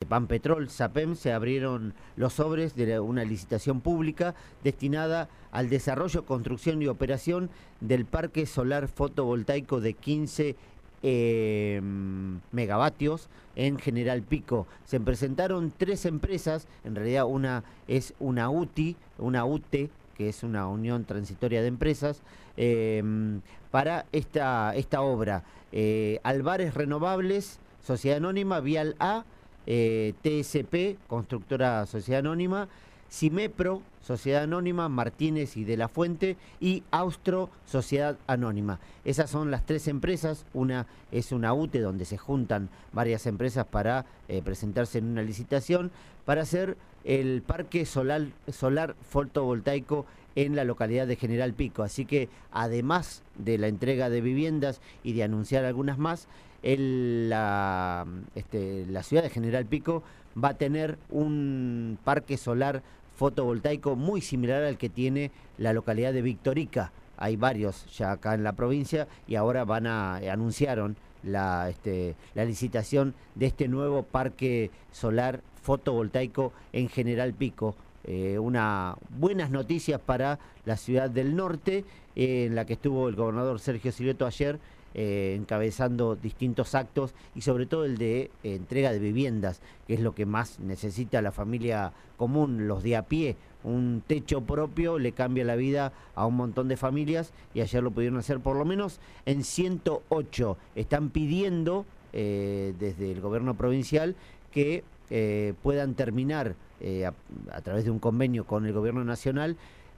Banpetrol, SAPEM, se abrieron los sobres de una licitación pública destinada al desarrollo, construcción y operación del parque solar fotovoltaico de 15 megavatios en General Pico. Se presentaron 3 empresas, en realidad una es una UTE, que es una unión transitoria de empresas, para esta obra. Albares Renovables, Sociedad Anónima, Vial A, TSP, Constructora Sociedad Anónima, Cimepro, Sociedad Anónima, Martínez y de la Fuente, y Austro, Sociedad Anónima. Esas son las 3 empresas. Una es una UTE, donde se juntan varias empresas para presentarse en una licitación para hacer el parque solar fotovoltaico en la localidad de General Pico. Así que, además de la entrega de viviendas y de anunciar algunas más, la ciudad de General Pico va a tener un parque solar fotovoltaico muy similar al que tiene la localidad de Victorica. Hay varios ya acá en la provincia y ahora anunciaron la licitación de este nuevo parque solar fotovoltaico en General Pico. Buenas noticias para la ciudad del norte, en la que estuvo el gobernador Sergio Silioto ayer, encabezando distintos actos, y sobre todo el de entrega de viviendas, que es lo que más necesita la familia común, los de a pie. Un techo propio le cambia la vida a un montón de familias, y ayer lo pudieron hacer por lo menos en 108. Están pidiendo desde el gobierno provincial que puedan terminar a través de un convenio con el gobierno nacional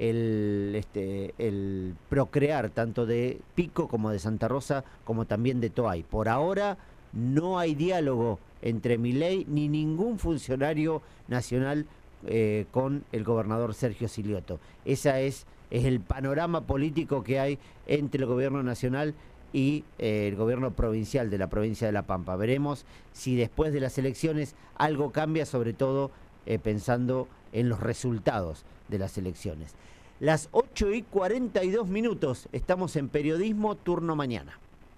el procrear tanto de Pico como de Santa Rosa como también de Toay. Por ahora no hay diálogo entre Milei ni ningún funcionario nacional con el gobernador Sergio Silioto. Ese es el panorama político que hay entre el gobierno nacional y el gobierno provincial de la provincia de La Pampa. Veremos si después de las elecciones algo cambia, sobre todo pensando en los resultados de las elecciones. Las 8:42, estamos en Periodismo Turno Mañana.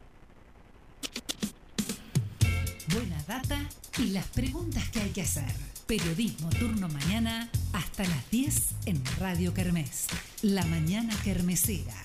Buena data y las preguntas que hay que hacer. Periodismo Turno Mañana hasta las 10 en Radio Kermés. La mañana kermesera.